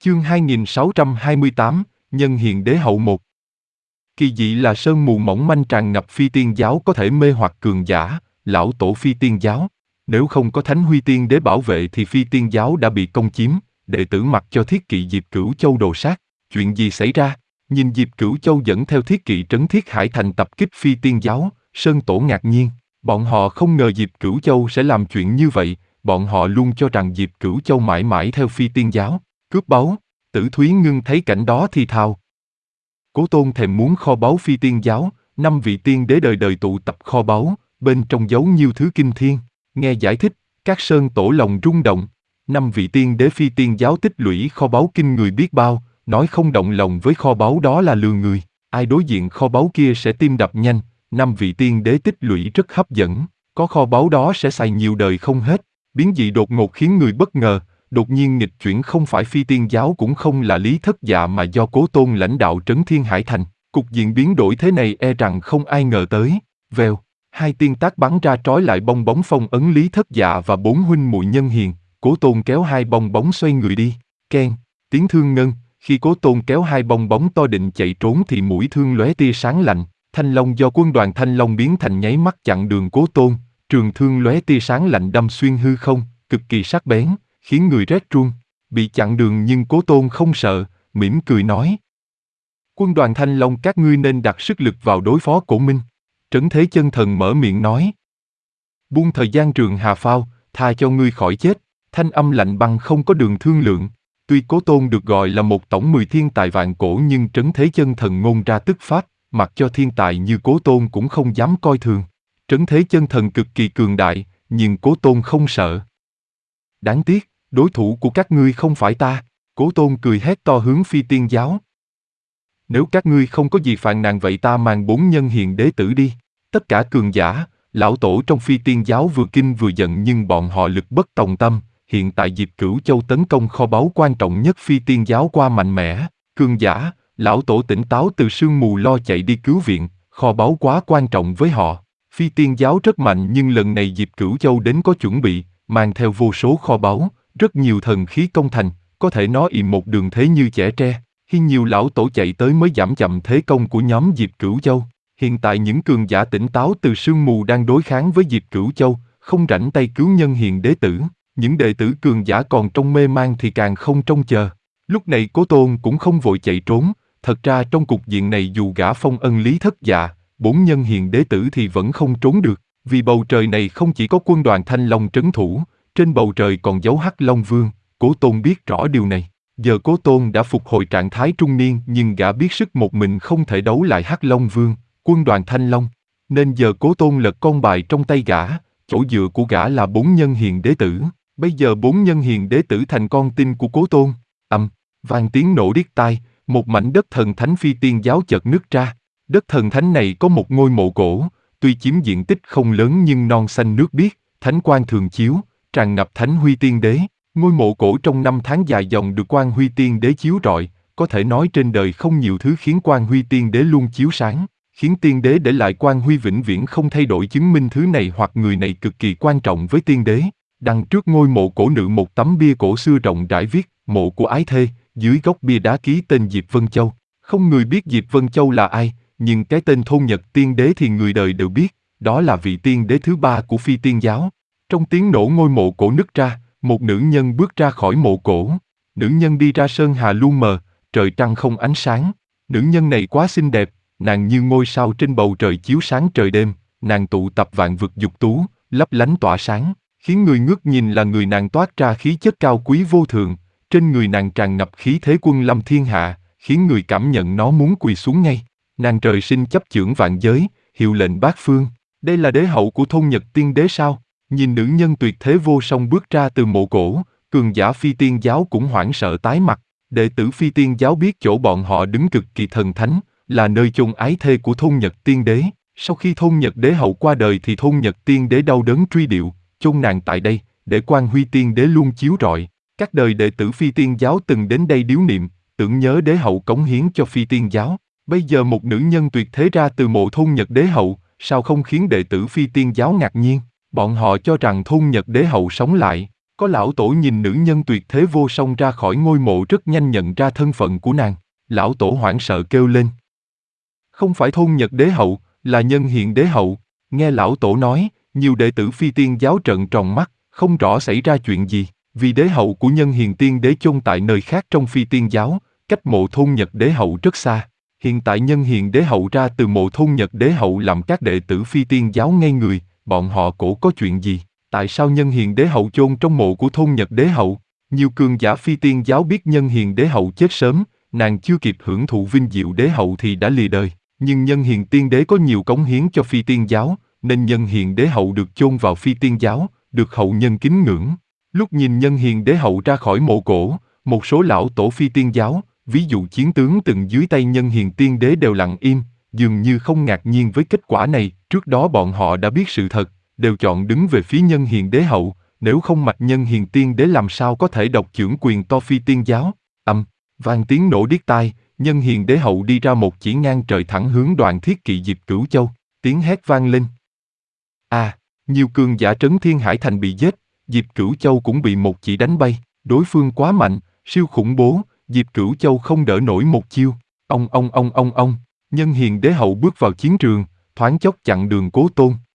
Chương 2628, Nhân Hiền Đế Hậu 1. Kỳ dị là sương mù mỏng manh tràn ngập phi tiên giáo có thể mê hoặc cường giả, lão tổ phi tiên giáo. Nếu không có Thánh Huy Tiên Đế bảo vệ thì phi tiên giáo đã bị công chiếm, đệ tử mặc cho Thiết Kỵ Diệp Cửu Châu đồ sát. Chuyện gì xảy ra? Nhìn Diệp Cửu Châu dẫn theo Thiết Kỵ trấn Thiết Hải Thành tập kích phi tiên giáo, Sơn Tổ ngạc nhiên. Bọn họ không ngờ Diệp Cửu Châu sẽ làm chuyện như vậy, bọn họ luôn cho rằng Diệp Cửu Châu mãi mãi theo phi tiên giáo, cướp báu. Tử Thúy Ngưng thấy cảnh đó thì thào. Cố Tôn thèm muốn kho báu phi tiên giáo, 5 vị tiên đế đời đời tụ tập kho báu, bên trong giấu nhiều thứ kinh thiên. Nghe giải thích, các Sơn Tổ lòng rung động. 5 vị tiên đế phi tiên giáo tích lũy kho báu kinh người biết bao, nói không động lòng với kho báu đó là lừa người. Ai đối diện kho báu kia sẽ tim đập nhanh. 5 vị tiên đế tích lũy rất hấp dẫn, có kho báu đó sẽ xài nhiều đời không hết. Biến dị đột ngột khiến người bất ngờ. Đột nhiên nghịch chuyển không phải phi tiên giáo cũng không là Lý Thất Dạ mà do Cố Tôn lãnh đạo trấn Thiên Hải Thành. Cục diện biến đổi thế này e rằng không ai ngờ tới. Vèo, 2 tiên tác bắn ra trói lại bong bóng phong ấn Lý Thất Dạ và 4 huynh muội Nhân Hiền. Cố Tôn kéo 2 bong bóng xoay người đi. Keng, tiếng thương ngân. Khi Cố Tôn kéo 2 bong bóng to định chạy trốn thì mũi thương lóe tia sáng lạnh. Thanh long do quân đoàn Thanh Long biến thành nháy mắt chặn đường Cố Tôn. Trường thương lóe tia sáng lạnh đâm xuyên hư không, cực kỳ sắc bén, khiến người rét run. Bị chặn đường nhưng Cố Tôn không sợ, mỉm cười nói. Quân đoàn Thanh Long các ngươi nên đặt sức lực vào đối phó Cổ Minh. Trấn Thế Chân Thần mở miệng nói. Buông thời gian trường hà phao, tha cho ngươi khỏi chết. Thanh âm lạnh băng không có đường thương lượng. Tuy Cố Tôn được gọi là một tổng 10 thiên tài vạn cổ nhưng Trấn Thế Chân Thần ngôn ra tức pháp, mặc cho thiên tài như Cố Tôn cũng không dám coi thường. Trấn Thế Chân Thần cực kỳ cường đại, nhưng Cố Tôn không sợ. Đáng tiếc, đối thủ của các ngươi không phải ta. Cố Tôn cười hét to hướng phi tiên giáo. Nếu các ngươi không có gì phàn nàn vậy ta mang 4 nhân hiền đế tử đi. Tất cả cường giả, lão tổ trong phi tiên giáo vừa kinh vừa giận nhưng bọn họ lực bất tòng tâm. Hiện tại Diệp Cửu Châu tấn công kho báu quan trọng nhất phi tiên giáo qua mạnh mẽ. Cường giả, lão tổ tỉnh táo từ sương mù lo chạy đi cứu viện, kho báu quá quan trọng với họ. Phi tiên giáo rất mạnh nhưng lần này Diệp Cửu Châu đến có chuẩn bị, mang theo vô số kho báu, rất nhiều thần khí công thành, có thể nói ìm một đường thế như chẻ tre. Khi nhiều lão tổ chạy tới mới giảm chậm thế công của nhóm Diệp Cửu Châu. Hiện tại những cường giả tỉnh táo từ sương mù đang đối kháng với Diệp Cửu Châu, không rảnh tay cứu nhân hiền đế tử. Những đệ tử cường giả còn trong mê man thì càng không trông chờ. Lúc này Cố Tôn cũng không vội chạy trốn, thật ra trong cục diện này dù gã phong ân Lý Thất Dạ, 4 nhân hiền đế tử thì vẫn không trốn được, vì bầu trời này không chỉ có quân đoàn Thanh Long trấn thủ, trên bầu trời còn giấu Hắc Long Vương. Cố Tôn biết rõ điều này. Giờ Cố Tôn đã phục hồi trạng thái trung niên nhưng gã biết sức một mình không thể đấu lại Hắc Long Vương, quân đoàn Thanh Long. Nên giờ Cố Tôn lật con bài trong tay gã, chỗ dựa của gã là 4 nhân hiền đế tử. Bây giờ 4 nhân hiền đế tử thành con tin của Cố Tôn. Vang tiếng nổ điếc tai, một mảnh đất thần thánh phi tiên giáo chợt nứt ra. Đất thần thánh này có một ngôi mộ cổ, tuy chiếm diện tích không lớn nhưng non xanh nước biếc, thánh quang thường chiếu, tràn ngập Thánh Huy Tiên Đế. Ngôi mộ cổ trong 5 tháng dài dòng được Quang Huy Tiên Đế chiếu rọi, có thể nói trên đời không nhiều thứ khiến Quang Huy Tiên Đế luôn chiếu sáng, khiến Tiên Đế để lại Quang Huy vĩnh viễn không thay đổi chứng minh thứ này hoặc người này cực kỳ quan trọng với Tiên Đế. Đằng trước ngôi mộ cổ nữ một tấm bia cổ xưa rộng rãi viết, mộ của ái thê, dưới góc bia đá ký tên Diệp Vân Châu. Không người biết Diệp Vân Châu là ai, nhưng cái tên Thôn Nhật Tiên Đế thì người đời đều biết, đó là vị tiên đế thứ 3 của phi tiên giáo. Trong tiếng nổ ngôi mộ cổ nứt ra, một nữ nhân bước ra khỏi mộ cổ. Nữ nhân đi ra sơn hà lu mờ, trời trăng không ánh sáng. Nữ nhân này quá xinh đẹp, nàng như ngôi sao trên bầu trời chiếu sáng trời đêm, nàng tụ tập vạn vực dục tú, lấp lánh tỏa sáng, khiến người ngước nhìn là người nàng toát ra khí chất cao quý vô thượng, trên người nàng tràn ngập khí thế quân lâm thiên hạ, khiến người cảm nhận nó muốn quỳ xuống ngay. Nàng trời sinh chấp chưởng vạn giới, hiệu lệnh bát phương. Đây là đế hậu của Thôn Nhật Tiên Đế sao? Nhìn nữ nhân tuyệt thế vô song bước ra từ mộ cổ, cường giả phi tiên giáo cũng hoảng sợ tái mặt. Đệ tử phi tiên giáo biết chỗ bọn họ đứng cực kỳ thần thánh, là nơi chôn ái thê của Thôn Nhật Tiên Đế. Sau khi Thôn Nhật Đế hậu qua đời thì Thôn Nhật Tiên Đế đau đớn truy điệu, chôn nàng tại đây, để Quang Huy Tiên Đế luôn chiếu rọi. Các đời đệ tử phi tiên giáo từng đến đây điếu niệm, tưởng nhớ đế hậu cống hiến cho phi tiên giáo. Bây giờ một nữ nhân tuyệt thế ra từ mộ Thôn Nhật Đế hậu, sao không khiến đệ tử phi tiên giáo ngạc nhiên? Bọn họ cho rằng Thôn Nhật Đế hậu sống lại, Có lão tổ nhìn nữ nhân tuyệt thế vô song ra khỏi ngôi mộ rất nhanh nhận ra thân phận của nàng. Lão tổ hoảng sợ kêu lên. Không phải Thôn Nhật Đế Hậu, là Nhân Hiền Đế Hậu. Nghe lão tổ nói, nhiều đệ tử Phi Tiên giáo trợn tròn mắt, không rõ xảy ra chuyện gì. Vì đế hậu của Nhân Hiền Tiên Đế chôn tại nơi khác trong Phi Tiên giáo, cách mộ Thôn Nhật Đế Hậu rất xa. Hiện tại Nhân Hiền Đế Hậu ra từ mộ Thôn Nhật Đế Hậu làm các đệ tử Phi Tiên giáo ngây người, bọn họ cổ có chuyện gì? Tại sao Nhân Hiền Đế Hậu chôn trong mộ của Thôn Nhật Đế Hậu? Nhiều cường giả Phi Tiên giáo biết Nhân Hiền Đế Hậu chết sớm, nàng chưa kịp hưởng thụ vinh diệu Đế Hậu thì đã lìa đời. Nhưng Nhân Hiền Tiên Đế có nhiều cống hiến cho Phi Tiên giáo, nên Nhân Hiền Đế Hậu được chôn vào Phi Tiên giáo, được hậu nhân kính ngưỡng. Lúc nhìn Nhân Hiền Đế Hậu ra khỏi mộ cổ, một số lão tổ Phi Tiên giáo, ví dụ chiến tướng từng dưới tay Nhân Hiền Tiên Đế đều lặng im, dường như không ngạc nhiên với kết quả này. Trước đó bọn họ đã biết sự thật, đều chọn đứng về phía Nhân Hiền Đế Hậu, nếu không mạch Nhân Hiền Tiên Đế làm sao có thể độc chưởng quyền to Phi Tiên giáo. Vang tiếng nổ điếc tai, Nhân Hiền Đế Hậu đi ra một chỉ ngang trời thẳng hướng Đoàn Thiết Kỵ Diệp Cửu Châu, tiếng hét vang lên. Nhiều cường giả Trấn Thiên Hải Thành bị giết, Diệp Cửu Châu cũng bị một chỉ đánh bay, đối phương quá mạnh, siêu khủng bố, Diệp Cửu Châu không đỡ nổi một chiêu. Ông, Nhân Hiền Đế Hậu bước vào chiến trường, thoáng chốc chặn đường Cố Tôn,